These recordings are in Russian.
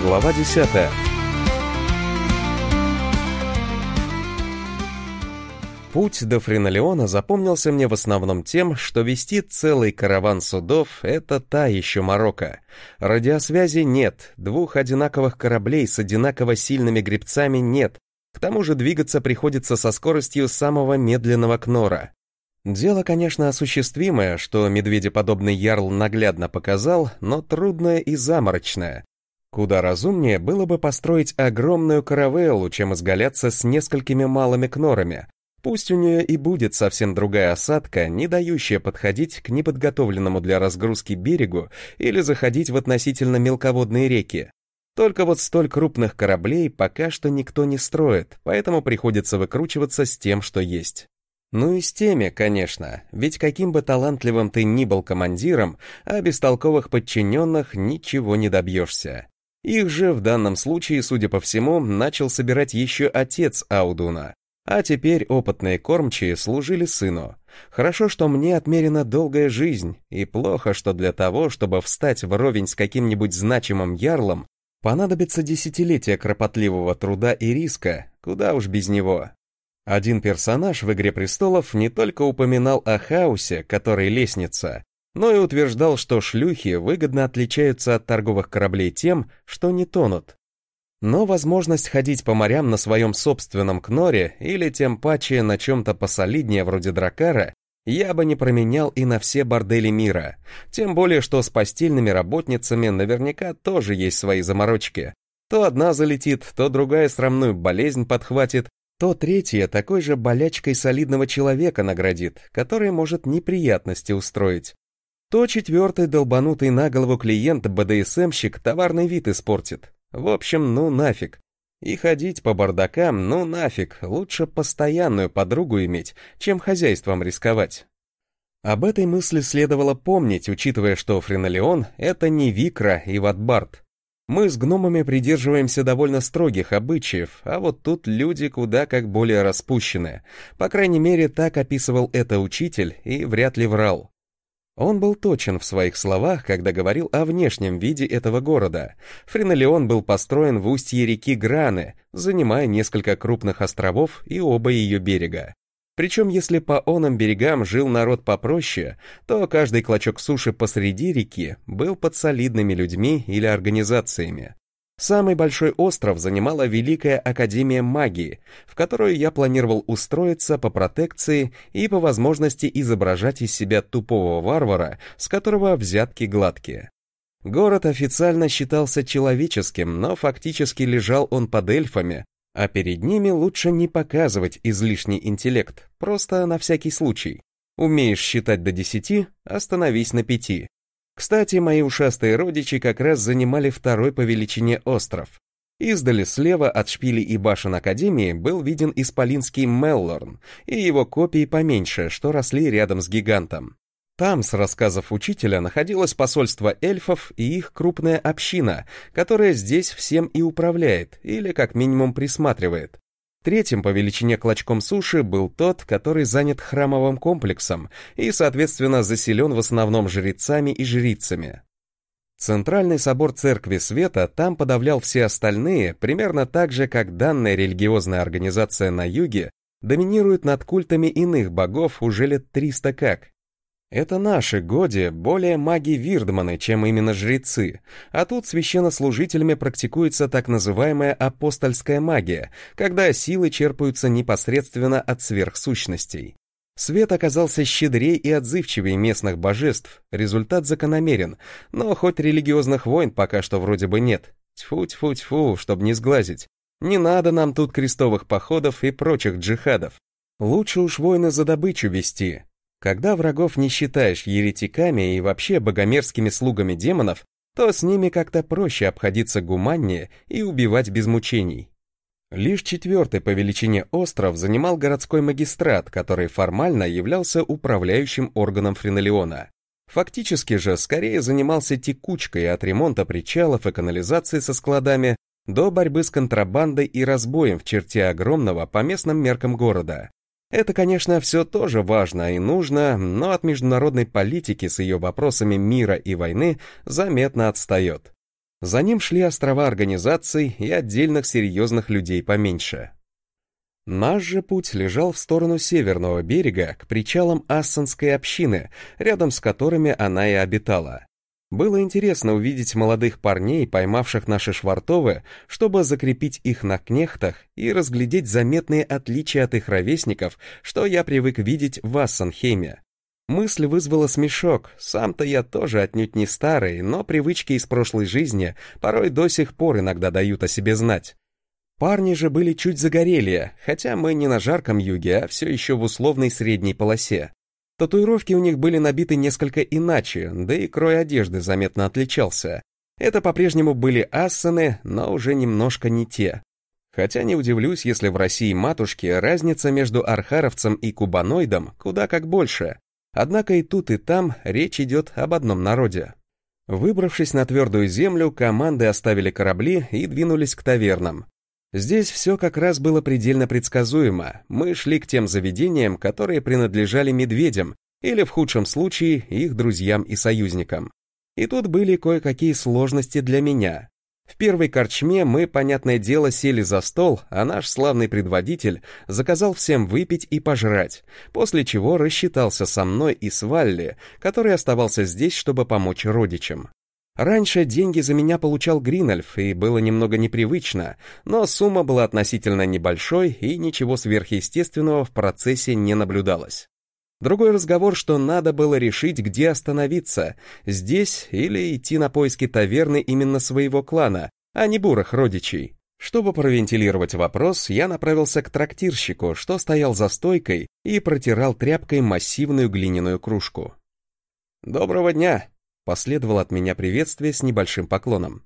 Глава 10. Путь до Френолеона запомнился мне в основном тем, что вести целый караван судов — это та еще морока. Радиосвязи нет, двух одинаковых кораблей с одинаково сильными гребцами нет, к тому же двигаться приходится со скоростью самого медленного кнора. Дело, конечно, осуществимое, что медведеподобный ярл наглядно показал, но трудное и заморочное. Куда разумнее было бы построить огромную каравеллу, чем изгаляться с несколькими малыми кнорами. Пусть у нее и будет совсем другая осадка, не дающая подходить к неподготовленному для разгрузки берегу или заходить в относительно мелководные реки. Только вот столь крупных кораблей пока что никто не строит, поэтому приходится выкручиваться с тем, что есть. Ну и с теми, конечно, ведь каким бы талантливым ты ни был командиром, а без толковых подчиненных ничего не добьешься. Их же в данном случае, судя по всему, начал собирать еще отец Аудуна. А теперь опытные кормчие служили сыну. Хорошо, что мне отмерена долгая жизнь, и плохо, что для того, чтобы встать вровень с каким-нибудь значимым ярлом, понадобится десятилетия кропотливого труда и риска, куда уж без него. Один персонаж в «Игре престолов» не только упоминал о хаосе, который лестница, но и утверждал, что шлюхи выгодно отличаются от торговых кораблей тем, что не тонут. Но возможность ходить по морям на своем собственном кноре или тем паче на чем-то посолиднее вроде дракара я бы не променял и на все бордели мира, тем более что с постельными работницами наверняка тоже есть свои заморочки. То одна залетит, то другая срамную болезнь подхватит, то третья такой же болячкой солидного человека наградит, который может неприятности устроить. То четвертый долбанутый на голову клиент БДСМщик товарный вид испортит. В общем, ну нафиг. И ходить по бардакам, ну нафиг, лучше постоянную подругу иметь, чем хозяйством рисковать. Об этой мысли следовало помнить, учитывая, что Френолеон — это не Викра и Ватбард. Мы с гномами придерживаемся довольно строгих обычаев, а вот тут люди куда как более распущенные. По крайней мере, так описывал это учитель и вряд ли врал. Он был точен в своих словах, когда говорил о внешнем виде этого города. Френолеон был построен в устье реки Граны, занимая несколько крупных островов и оба ее берега. Причем, если по оным берегам жил народ попроще, то каждый клочок суши посреди реки был под солидными людьми или организациями. Самый большой остров занимала Великая Академия Магии, в которую я планировал устроиться по протекции и по возможности изображать из себя тупого варвара, с которого взятки гладкие. Город официально считался человеческим, но фактически лежал он под эльфами, а перед ними лучше не показывать излишний интеллект, просто на всякий случай. Умеешь считать до 10, остановись на 5. Кстати, мои ушастые родичи как раз занимали второй по величине остров. Издали слева от шпилей и башен Академии был виден исполинский Меллорн и его копии поменьше, что росли рядом с гигантом. Там, с рассказов учителя, находилось посольство эльфов и их крупная община, которая здесь всем и управляет, или как минимум присматривает. Третьим по величине клочком суши был тот, который занят храмовым комплексом и, соответственно, заселен в основном жрецами и жрицами. Центральный собор Церкви Света там подавлял все остальные, примерно так же, как данная религиозная организация на юге доминирует над культами иных богов уже лет 300 как. Это наши годи более маги-вирдманы, чем именно жрецы, а тут священнослужителями практикуется так называемая апостольская магия, когда силы черпаются непосредственно от сверхсущностей. Свет оказался щедрее и отзывчивее местных божеств, результат закономерен, но хоть религиозных войн пока что вроде бы нет. Тьфу-тьфу-тьфу, чтоб не сглазить. Не надо нам тут крестовых походов и прочих джихадов. Лучше уж войны за добычу вести. Когда врагов не считаешь еретиками и вообще богомерзкими слугами демонов, то с ними как-то проще обходиться гуманнее и убивать без мучений. Лишь четвертый по величине остров занимал городской магистрат, который формально являлся управляющим органом Френолеона. Фактически же скорее занимался текучкой от ремонта причалов и канализации со складами до борьбы с контрабандой и разбоем в черте огромного по местным меркам города. Это, конечно, все тоже важно и нужно, но от международной политики с ее вопросами мира и войны заметно отстает. За ним шли острова организаций и отдельных серьезных людей поменьше. Наш же путь лежал в сторону северного берега, к причалам Ассенской общины, рядом с которыми она и обитала. Было интересно увидеть молодых парней, поймавших наши швартовы, чтобы закрепить их на кнехтах и разглядеть заметные отличия от их ровесников, что я привык видеть в Ассенхейме. Мысль вызвала смешок, сам-то я тоже отнюдь не старый, но привычки из прошлой жизни порой до сих пор иногда дают о себе знать. Парни же были чуть загорелее, хотя мы не на жарком юге, а все еще в условной средней полосе. Татуировки у них были набиты несколько иначе, да и крой одежды заметно отличался. Это по-прежнему были ассены, но уже немножко не те. Хотя не удивлюсь, если в России матушки разница между архаровцем и кубаноидом куда как больше. Однако и тут, и там речь идет об одном народе. Выбравшись на твердую землю, команды оставили корабли и двинулись к тавернам. Здесь все как раз было предельно предсказуемо. Мы шли к тем заведениям, которые принадлежали медведям, или в худшем случае их друзьям и союзникам. И тут были кое-какие сложности для меня. В первой корчме мы, понятное дело, сели за стол, а наш славный предводитель заказал всем выпить и пожрать, после чего рассчитался со мной и с Валли, который оставался здесь, чтобы помочь родичам. Раньше деньги за меня получал Гринольф, и было немного непривычно, но сумма была относительно небольшой, и ничего сверхъестественного в процессе не наблюдалось. Другой разговор, что надо было решить, где остановиться, здесь или идти на поиски таверны именно своего клана, а не бурых родичей. Чтобы провентилировать вопрос, я направился к трактирщику, что стоял за стойкой и протирал тряпкой массивную глиняную кружку. «Доброго дня!» Последовало от меня приветствие с небольшим поклоном.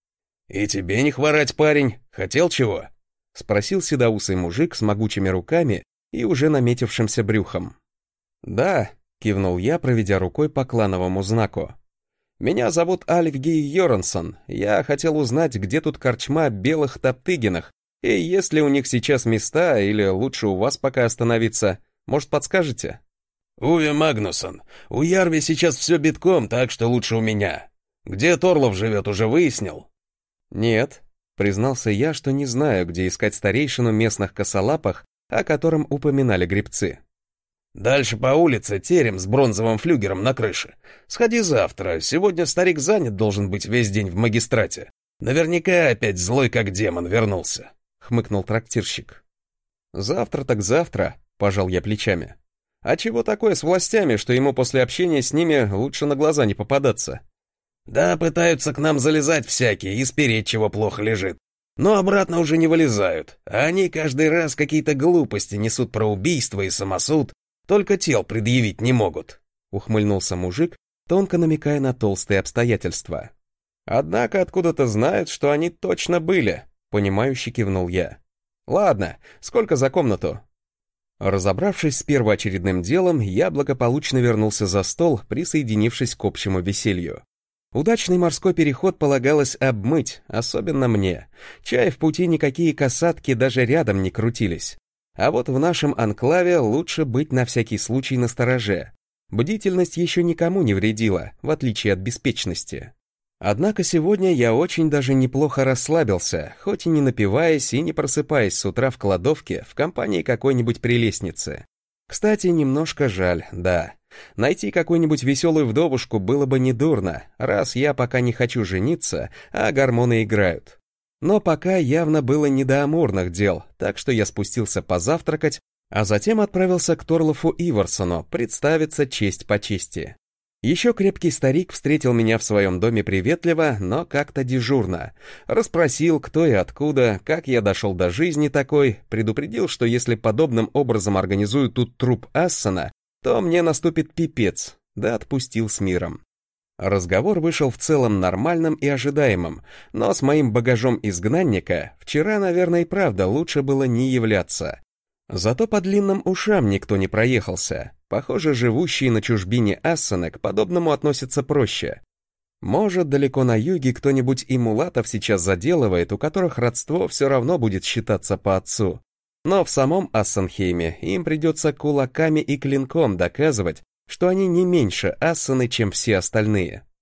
«И тебе не хворать, парень. Хотел чего?» — спросил седоусый мужик с могучими руками и уже наметившимся брюхом. «Да», — кивнул я, проведя рукой по клановому знаку. «Меня зовут Альфгей Йорансон. Я хотел узнать, где тут корчма белых Топтыгинах, и есть ли у них сейчас места, или лучше у вас пока остановиться. Может, подскажете?» «Уве Магнусон, у Ярви сейчас все битком, так что лучше у меня. Где Торлов живет, уже выяснил?» «Нет», — признался я, что не знаю, где искать старейшину местных косолапых, о котором упоминали гребцы. «Дальше по улице терем с бронзовым флюгером на крыше. Сходи завтра, сегодня старик занят должен быть весь день в магистрате. Наверняка опять злой как демон вернулся», — хмыкнул трактирщик. «Завтра так завтра», — пожал я плечами. «А чего такое с властями, что ему после общения с ними лучше на глаза не попадаться?» «Да, пытаются к нам залезать всякие и спереть, чего плохо лежит. Но обратно уже не вылезают, а они каждый раз какие-то глупости несут про убийство и самосуд, только тел предъявить не могут», — ухмыльнулся мужик, тонко намекая на толстые обстоятельства. «Однако откуда-то знают, что они точно были», — понимающе кивнул я. «Ладно, сколько за комнату?» Разобравшись с первоочередным делом, я благополучно вернулся за стол, присоединившись к общему веселью. Удачный морской переход полагалось обмыть, особенно мне. Чай в пути никакие касатки даже рядом не крутились. А вот в нашем анклаве лучше быть на всякий случай настороже. Бдительность еще никому не вредила, в отличие от беспечности. Однако сегодня я очень даже неплохо расслабился, хоть и не напиваясь и не просыпаясь с утра в кладовке в компании какой-нибудь прелестницы. Кстати, немножко жаль, да. Найти какую-нибудь веселую вдовушку было бы недурно, раз я пока не хочу жениться, а гормоны играют. Но пока явно было не до амурных дел, так что я спустился позавтракать, а затем отправился к Торлофу Иварсону представиться честь по чести. Еще крепкий старик встретил меня в своем доме приветливо, но как-то дежурно. Расспросил, кто и откуда, как я дошел до жизни такой, предупредил, что если подобным образом организую тут труп Ассена, то мне наступит пипец, да отпустил с миром. Разговор вышел в целом нормальным и ожидаемым, но с моим багажом изгнанника вчера, наверное, и правда лучше было не являться. Зато по длинным ушам никто не проехался. Похоже, живущие на чужбине Ассены к подобному относятся проще. Может, далеко на юге кто-нибудь и мулатов сейчас заделывает, у которых родство все равно будет считаться по отцу. Но в самом Ассенхейме им придется кулаками и клинком доказывать, что они не меньше Ассены, чем все остальные.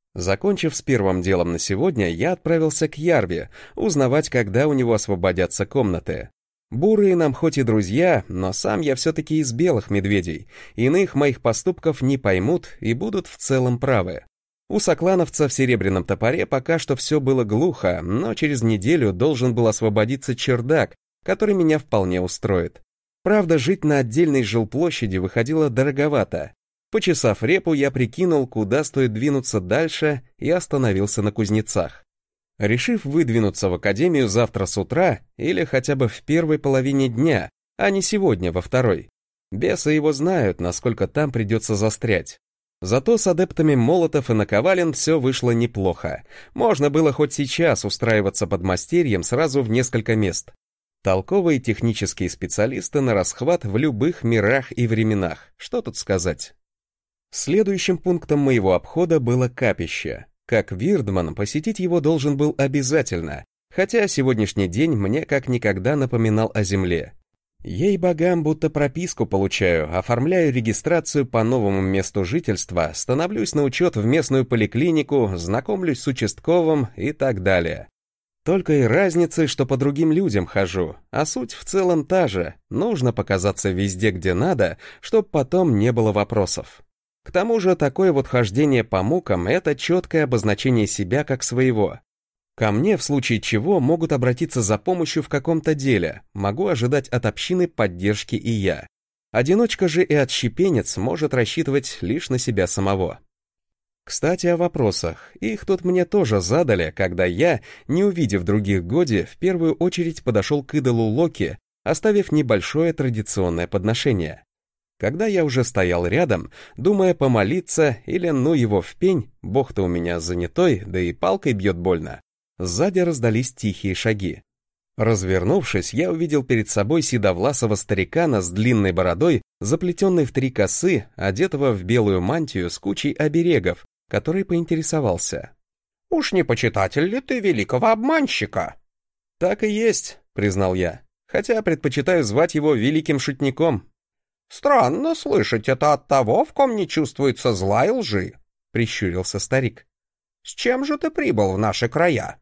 Закончив с первым делом на сегодня, я отправился к Ярве, узнавать, когда у него освободятся комнаты. Бурые нам хоть и друзья, но сам я все-таки из белых медведей, иных моих поступков не поймут и будут в целом правы. У соклановца в Серебряном Топоре пока что все было глухо, но через неделю должен был освободиться чердак, который меня вполне устроит. Правда, жить на отдельной жилплощади выходило дороговато. Почесав репу, я прикинул, куда стоит двинуться дальше, и остановился на Кузнецах. Решив выдвинуться в академию завтра с утра или хотя бы в первой половине дня, а не сегодня во второй. Бесы его знают, насколько там придется застрять. Зато с адептами молотов и наковален все вышло неплохо. Можно было хоть сейчас устраиваться подмастерьем сразу в несколько мест. Толковые технические специалисты на расхват в любых мирах и временах. Что тут сказать? Следующим пунктом моего обхода было капище. Как Вирдман, посетить его должен был обязательно, хотя сегодняшний день мне как никогда напоминал о земле. Ей-богам, будто прописку получаю, оформляю регистрацию по новому месту жительства, становлюсь на учет в местную поликлинику, знакомлюсь с участковым и так далее. Только и разницы, что по другим людям хожу, а суть в целом та же, нужно показаться везде, где надо, чтобы потом не было вопросов. К тому же такое вот хождение по мукам — это четкое обозначение себя как своего. Ко мне в случае чего могут обратиться за помощью в каком-то деле, могу ожидать от общины поддержки и я. Одиночка же и отщепенец может рассчитывать лишь на себя самого. Кстати, о вопросах. Их тут мне тоже задали, когда я, не увидев других Годи, в первую очередь подошел к идолу Локи, оставив небольшое традиционное подношение. Когда я уже стоял рядом, думая помолиться или ну его в пень, бог-то у меня занятой, да и палкой бьет больно, сзади раздались тихие шаги. Развернувшись, я увидел перед собой седовласого старикана с длинной бородой, заплетенной в 3 косы, одетого в белую мантию с кучей оберегов, который поинтересовался. «Уж не почитатель ли ты великого обманщика?» «Так и есть», — признал я, хотя предпочитаю звать его великим шутником. «Странно слышать это от того, в ком не чувствуется зла и лжи», — прищурился старик. «С чем же ты прибыл в наши края?»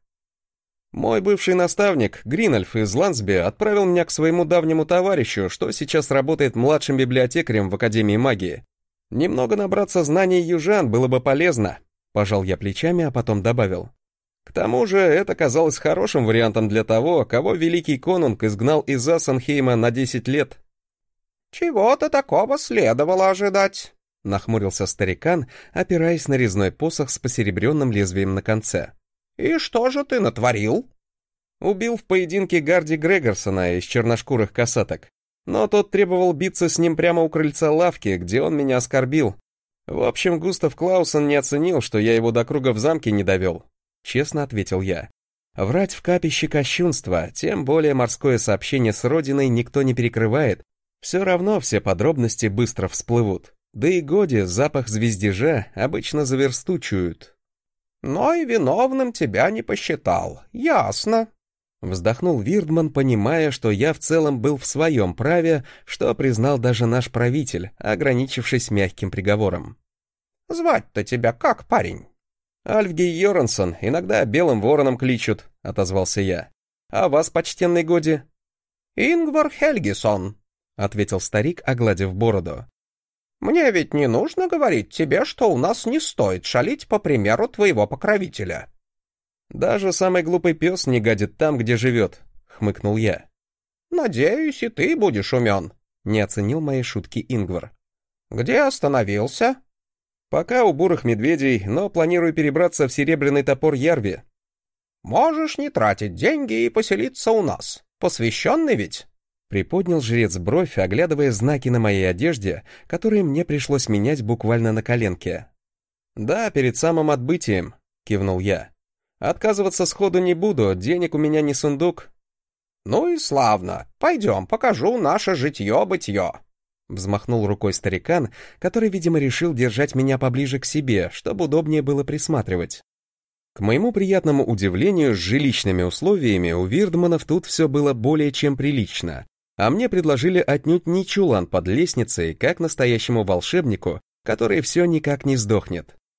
«Мой бывший наставник, Гринольф из Лансби, отправил меня к своему давнему товарищу, что сейчас работает младшим библиотекарем в Академии магии. Немного набраться знаний южан было бы полезно», — пожал я плечами, а потом добавил. «К тому же это казалось хорошим вариантом для того, кого великий конунг изгнал из Ассенхейма на 10 лет». «Чего-то такого следовало ожидать», — нахмурился старикан, опираясь на резной посох с посеребренным лезвием на конце. «И что же ты натворил?» «Убил в поединке Гарди Грегорсона из черношкурых косаток. Но тот требовал биться с ним прямо у крыльца лавки, где он меня оскорбил. В общем, Густав Клаусон не оценил, что я его до круга в замке не довел», — честно ответил я. Врать в капище кощунство, тем более морское сообщение с родиной никто не перекрывает. Все равно все подробности быстро всплывут. Да и Годи запах звездежа обычно за версту чуют. «Но и виновным тебя не посчитал, ясно», — вздохнул Вирдман, понимая, что я в целом был в своем праве, что признал даже наш правитель, ограничившись мягким приговором. «Звать-то тебя как, парень?» «Альфгей Йорансон, иногда белым вороном кличут», — отозвался я. «А вас, почтенный Годи?» «Ингвар Хельгисон», — ответил старик, огладив бороду. «Мне ведь не нужно говорить тебе, что у нас не стоит шалить по примеру твоего покровителя». «Даже самый глупый пес не гадит там, где живет», — хмыкнул я. «Надеюсь, и ты будешь умен», — не оценил мои шутки Ингвар. «Где остановился?» «Пока у бурых медведей, но планирую перебраться в Серебряный Топор Ярви». «Можешь не тратить деньги и поселиться у нас. Посвященный ведь?» Приподнял жрец бровь, оглядывая знаки на моей одежде, которые мне пришлось менять буквально на коленке. «Да, перед самым отбытием», — кивнул я. «Отказываться сходу не буду, денег у меня не сундук». «Ну и славно. Пойдем, покажу наше житье-бытье». Взмахнул рукой старикан, который, видимо, решил держать меня поближе к себе, чтобы удобнее было присматривать. К моему приятному удивлению, с жилищными условиями у Вирдманов тут все было более чем прилично. А мне предложили отнюдь не чулан под лестницей, как настоящему волшебнику, который все никак не сдохнет.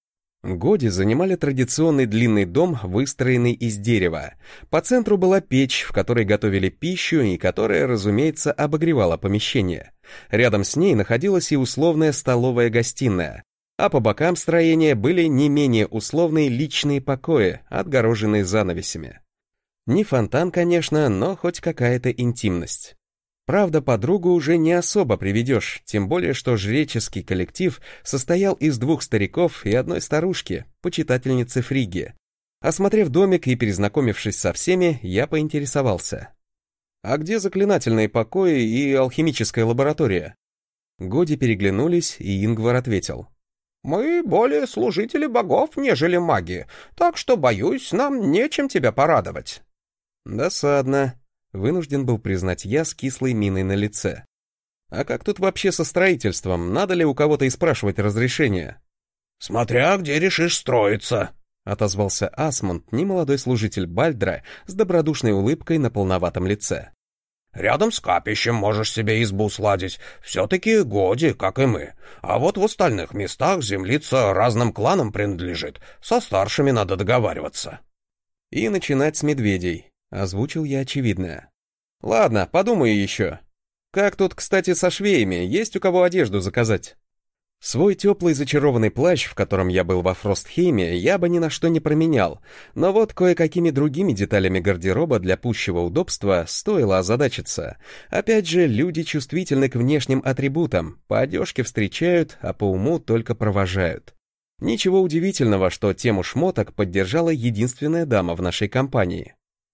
Годи занимали традиционный длинный дом, выстроенный из дерева. По центру была печь, в которой готовили пищу и которая, разумеется, обогревала помещение. Рядом с ней находилась и условная столовая-гостиная, а по бокам строения были не менее условные личные покои, отгороженные занавесями. Не фонтан, конечно, но хоть какая-то интимность. Правда, подругу уже не особо приведешь, тем более, что жреческий коллектив состоял из 2 стариков и одной старушки, почитательницы Фриги. Осмотрев домик и перезнакомившись со всеми, я поинтересовался. «А где заклинательные покои и алхимическая лаборатория?» Годи переглянулись, и Ингвар ответил. «Мы более служители богов, нежели маги, так что, боюсь, нам нечем тебя порадовать». «Досадно», — вынужден был признать я с кислой миной на лице. «А как тут вообще со строительством? Надо ли у кого-то и спрашивать разрешения?» «Смотря где решишь строиться», — отозвался Асмунд, немолодой служитель Бальдра с добродушной улыбкой на полноватом лице. «Рядом с капищем можешь себе избу сладить, все-таки Годи, как и мы. А вот в остальных местах землица разным кланам принадлежит, со старшими надо договариваться». «И начинать с медведей», — озвучил я очевидное. «Ладно, подумаю еще. Как тут, кстати, со швеями, есть у кого одежду заказать?» Свой теплый зачарованный плащ, в котором я был во Фростхейме, я бы ни на что не променял, но вот кое-какими другими деталями гардероба для пущего удобства стоило озадачиться. Опять же, люди чувствительны к внешним атрибутам, по одежке встречают, а по уму только провожают. Ничего удивительного, что тему шмоток поддержала единственная дама в нашей компании.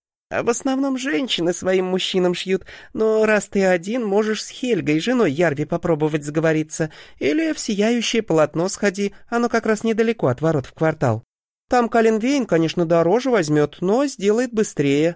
В основном женщины своим мужчинам шьют, но раз ты один, можешь с Хельгой, женой Ярви, попробовать сговориться, или в сияющее полотно сходи, оно как раз недалеко от ворот в квартал. Там Каленвейн, конечно, дороже возьмет, но сделает быстрее».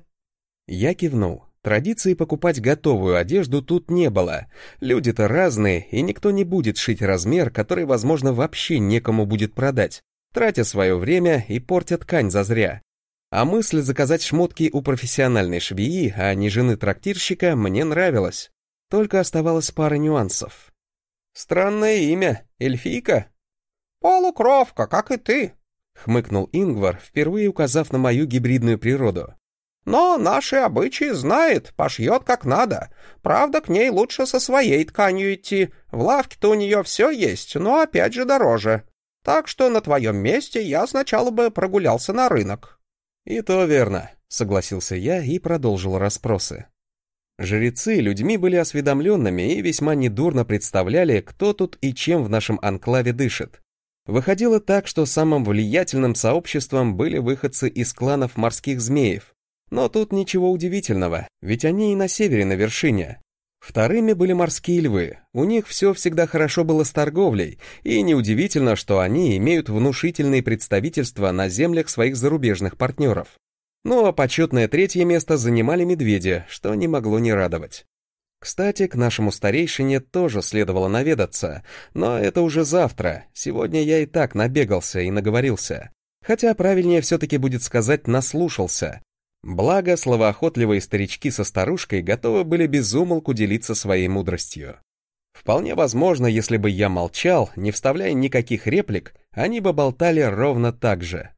Я кивнул. Традиции покупать готовую одежду тут не было. Люди-то разные, и никто не будет шить размер, который, возможно, вообще некому будет продать, тратя свое время и портя ткань зазря. А мысль заказать шмотки у профессиональной швеи, а не жены трактирщика, мне нравилась. Только оставалось пара нюансов. «Странное имя, эльфийка?» «Полукровка, как и ты», — хмыкнул Ингвар, впервые указав на мою гибридную природу. «Но наши обычаи знает, пошьет как надо. Правда, к ней лучше со своей тканью идти. В лавке-то у нее все есть, но опять же дороже. Так что на твоем месте я сначала бы прогулялся на рынок». «И то верно», — согласился я и продолжил расспросы. Жрецы людьми были осведомленными и весьма недурно представляли, кто тут и чем в нашем анклаве дышит. Выходило так, что самым влиятельным сообществом были выходцы из кланов морских змеев. Но тут ничего удивительного, ведь они и на севере на вершине. Вторыми были морские львы, у них все всегда хорошо было с торговлей, и неудивительно, что они имеют внушительные представительства на землях своих зарубежных партнеров. Ну а почетное 3-е место занимали медведи, что не могло не радовать. Кстати, к нашему старейшине тоже следовало наведаться, но это уже завтра, сегодня я и так набегался и наговорился. Хотя правильнее все-таки будет сказать «наслушался». Благо, словоохотливые старички со старушкой готовы были без умолку делиться своей мудростью. Вполне возможно, если бы я молчал, не вставляя никаких реплик, они бы болтали ровно так же.